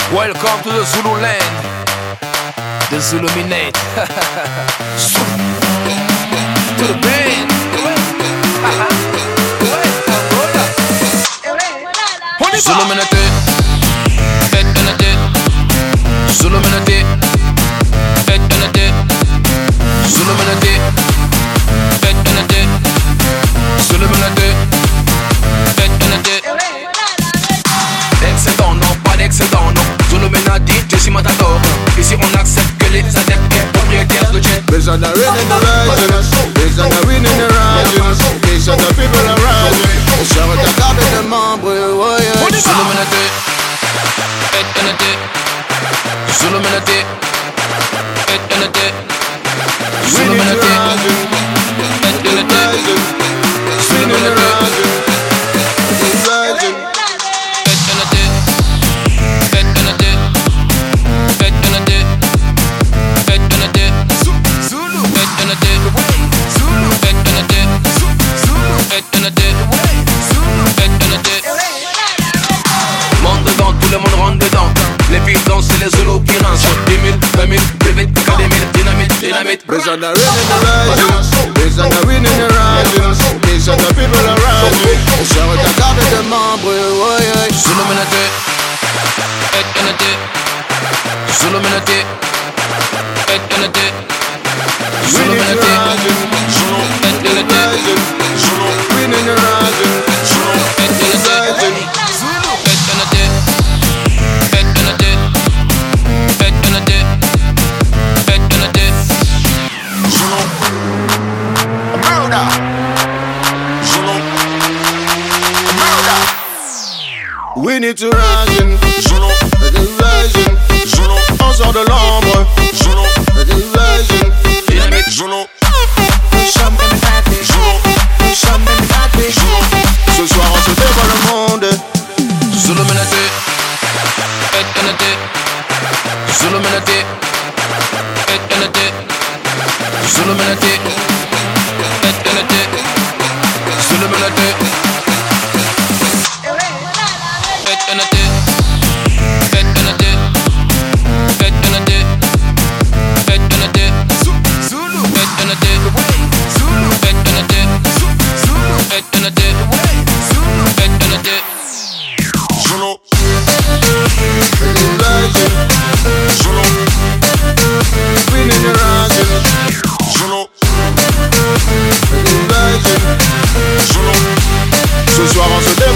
Welcome to the Zulu land, the Zuluminate. To the band. Zuluminate, Zuluminate, Zuluminate, Zuluminate, Zuluminate, excellent, non, pas d'excellent, non. Zuluminati, Jesse Matador. Ici on accepte que les adeptes propriétaires de jet. These are the winning the rising. These are the winning the rising. These are the people arising. On se regarde de membres, Zuluminati, Zuluminati, Zuluminati, monte dedans, tout le monde rentre dedans. Les filles dansent, c'est les Zoulous qui rincent. 10 000, 20 000, plus vite, 4 000, dynamite, dynamite. these are the winning the rising. These are the winning the rising. These are the people arising. On se regarde de membres, Zuluminati, Zuluminati, Zuluminati, winning the rising. We need to rising, rising. On sort de l'ombre, rising. dynamite, Ce soir on se dévoile le monde. Zuluminati, Zuluminati, Zuluminati, Zuluminati. Ce soir on se